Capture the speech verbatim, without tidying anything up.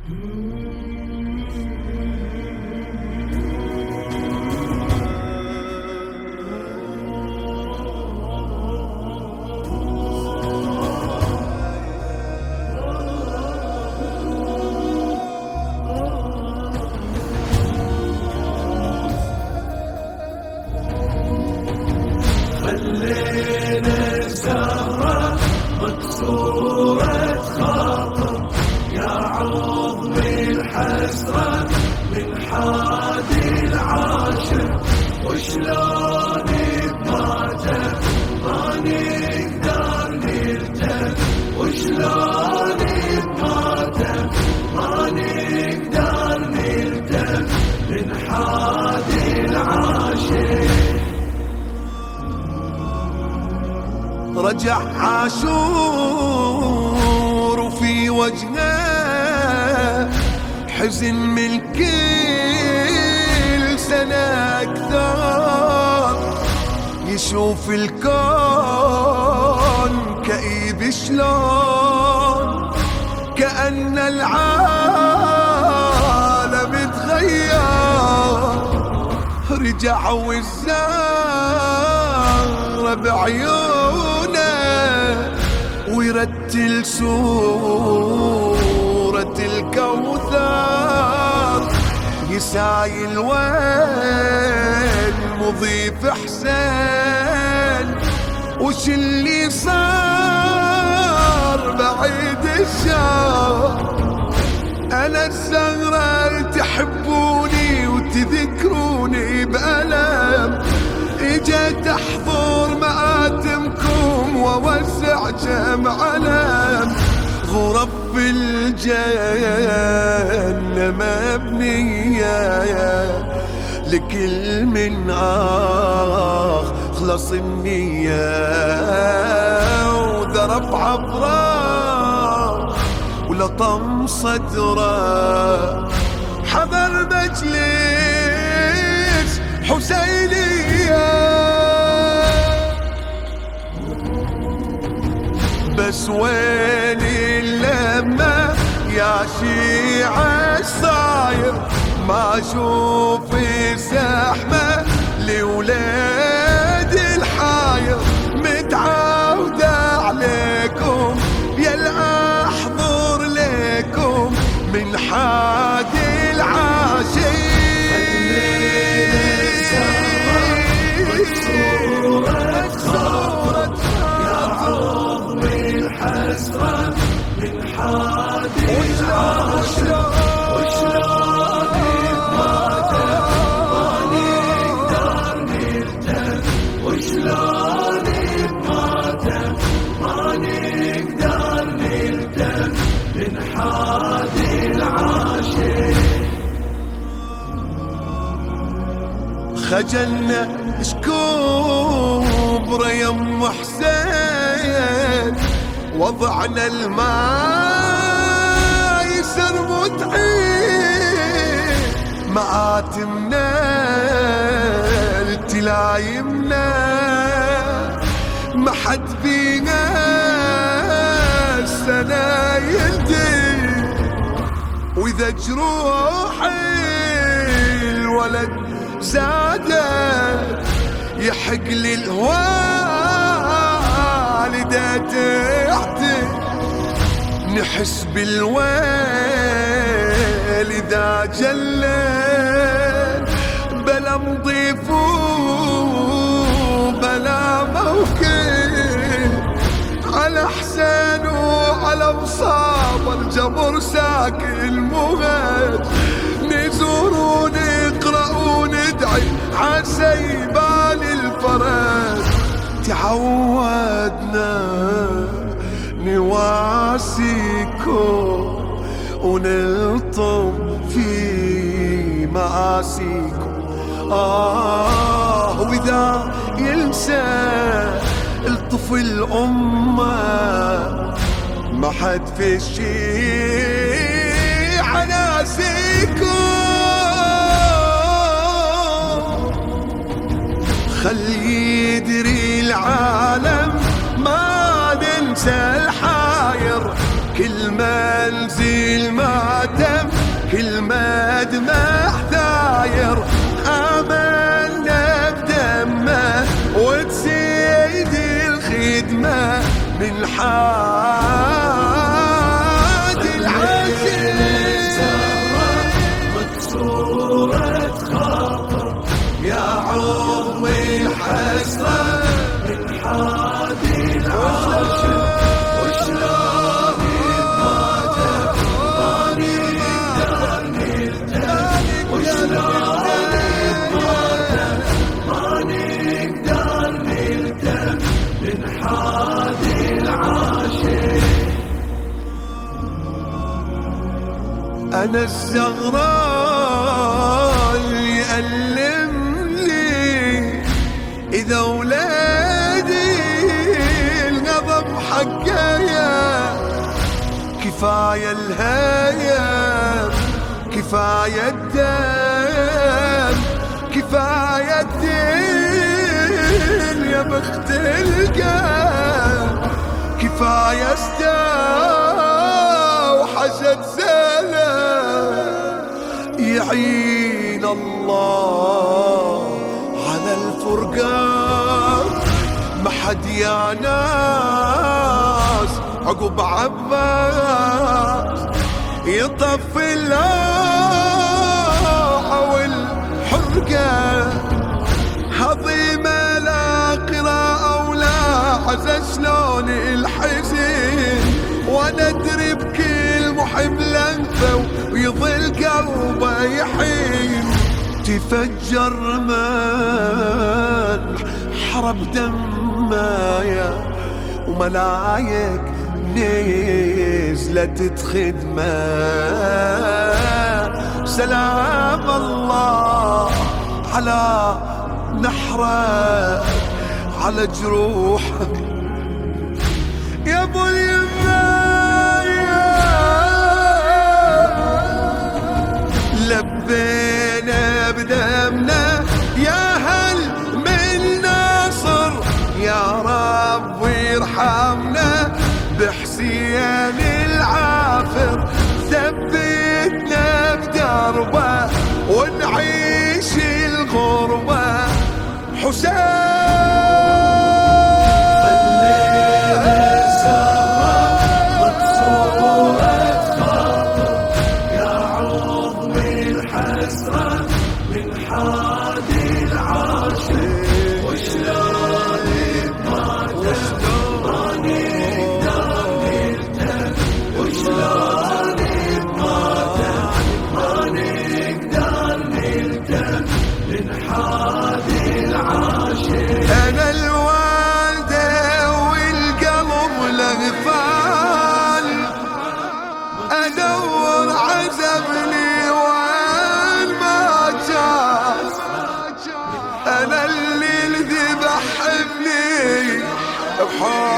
خلينا الزهرة مكسورة خاطر يا عظم الحسرة من حادي العاشر، وشلون بماته ما نقدر نلتف، وشلون بماته ما نقدر نلتف من حادي العاشر. رجع عاشور وفي وجهه حزن من كل سنة أكثر، يشوف الكون كئيب شلون كأن العالم تغير. رجع والزهرة بعيونه ويرتل سورة الكوثر، يسايل وين مضيف حسين وش اللي صار بعيد الشر. أنا الزهرة تحبوني وتذكروني بألم، اجيت احضر مآتمكم ووسع جمع علم. غرف في الجنة مبنية لكل من أخلص النية، وذرب عبره ولطم صدره حضر مجلس حسينية. بس وين اللمة يا شيعة الصاير، ما اشوف زحمة لولاد الحاير. متعود عليكم يلا احضر لكم من حادي العاشر. حسرة من حادي العاشر، وشلون بماته ما نقدر نلتف، وشلون بماته ما نقدر نلتف من حادي العاشر. خجلنا شكوبره يم حسين، وضعنا الماء يسر متعين، مآتمنا التلايمنا ما حد فينا السنة يلدي. وإذا جروحي الولد زادت يحق لي الوالدة تحتي، نحس بالويل إذا جلت بلا مضيف بلا موكل. على حسين وعلى مصاب الجبر ساكن مهج، نزور ونقرأ وندعي عسى يبان الفرج. تعودنا نواسيكم ونلطم في مآسيكم. آه وإذا ينسى الطفل أمه ما حد في الشيعة ناسيكم. خلي يدري العالم ما ننسى الحاير، كل منزل مات دمع ثاير آمنا بدمه وتزيد الخدمة من حاد العزيز مكسورة خاطر يا عظم الحسرة من حاد العاشق وشلون بماتك ما نقدر نلتم وشلون بماتك ما نقدر نلتم من حاد العاشق. أنا الزغراء اللي يألم لي إذا ولادي الغضب حقايا كفاية الهيام كفاية الدم كفاية الدين يا بخت القلب كفاية استاء وحسد زلم يعين الله على الفرقان ما حد يا ناس عقب عباس يطفي اللوحة والحرقة هضيمة لا قراءة ولا حزن شلون الحزين وانا ادري بكل محب لنفه ويظل قلبه يحين تفجر من حرب دمايا وملايك نزلت تخدمه سلام الله على نحره على جروحه يا ابو اليماية لبينا بدمنا يا هل من ناصر يا رب ويرحمنا بحسين العافر ثبتنا بدربه ونعيش الغربة حسين أنا الوالدة والقلب لغفال أدور عزبني وين ما جاء أنا اللي ذبح ابني بحال